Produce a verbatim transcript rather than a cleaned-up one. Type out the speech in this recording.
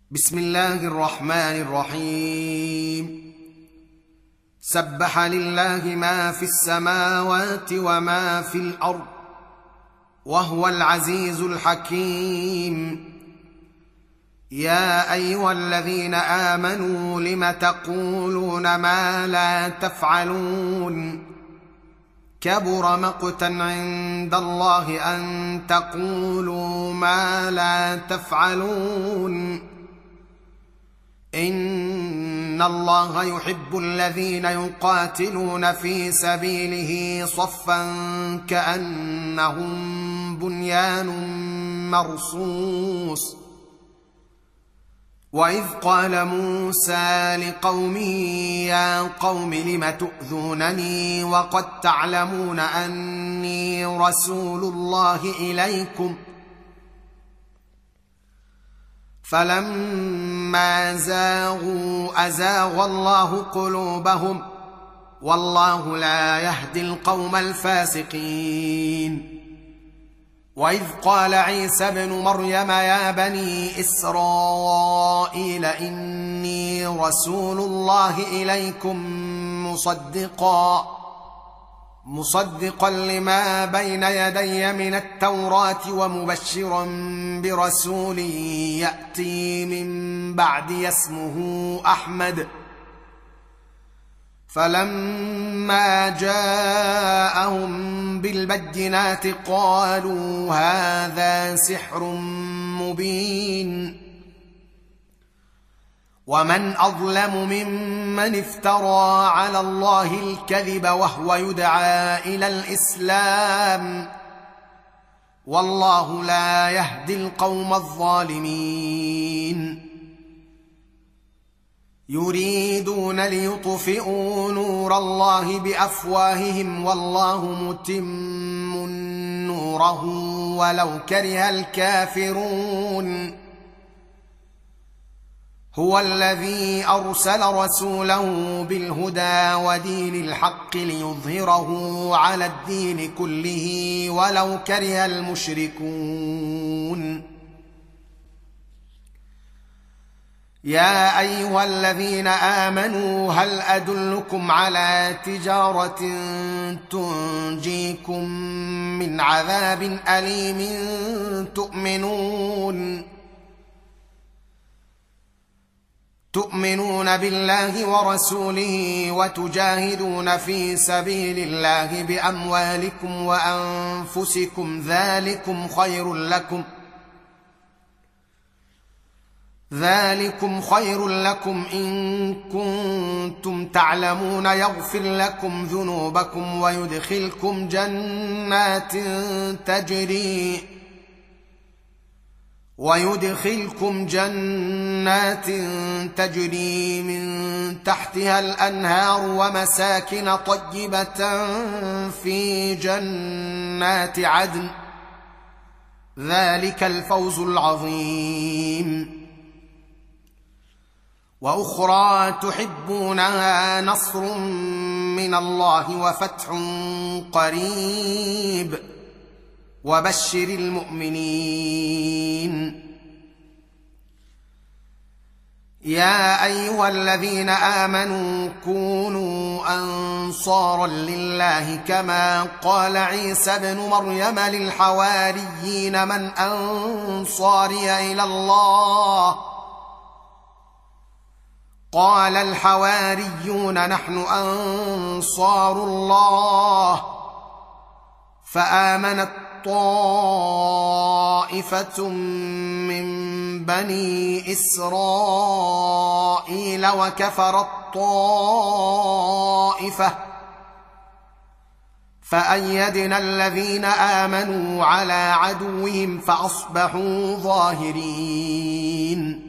بسم الله الرحمن الرحيم. سبح لله ما في السماوات وما في الأرض وهو العزيز الحكيم. يا أيها الذين آمنوا لم تقولون ما لا تفعلون كبر مقتا عند الله أن تقولوا ما لا تفعلون. إن الله يحب الذين يقاتلون في سبيله صفا كأنهم بنيان مرصوص. وإذ قال موسى لقومه يا قوم لم تؤذونني وقد تعلمون أني رسول الله إليكم فلما زاغوا أزاغ الله قلوبهم والله لا يهدي القوم الفاسقين. وإذ قال عيسى ابن مريم يا بني إسرائيل إني رسول الله إليكم مصدقا مصدقا لما بين يدي من التوراة ومبشرا برسول يأتي من بعدي اسمه أحمد. فلما جاءهم بالبينات قالوا هذا سحر مبين. ومن أظلم ممن افترى على الله الكذب وهو يدعى إلى الإسلام والله لا يهدي القوم الظالمين. يريدون ليطفئوا نور الله بأفواههم والله متم نوره ولو كره الكافرون. هو الذي أرسل رسوله بالهدى ودين الحق ليظهره على الدين كله ولو كره المشركون. يا أيها الذين آمنوا هل أدلكم على تجارة تنجيكم من عذاب أليم تؤمنون تؤمنون بالله ورسوله وتجاهدون في سبيل الله بأموالكم وأنفسكم ذلكم خير لكم ذلكم خير لكم إن كنتم تعلمون. يغفر لكم ذنوبكم ويدخلكم جنات تجري ويدخلكم جنات تجري من تحتها الأنهار ومساكن طيبة في جنات عدن ذلك الفوز العظيم. وأخرى تحبونها نصر من الله وفتح قريب وبشر المؤمنين. يا أيها الذين آمنوا كونوا أنصارا لله كما قال عيسى ابن مريم للحواريين من أنصاري إلى الله قال الحواريون نحن أنصار الله. فآمنت طائفة من بني إسرائيل وكفرت طائفة فأيدنا الذين آمنوا على عدوهم فأصبحوا ظاهرين.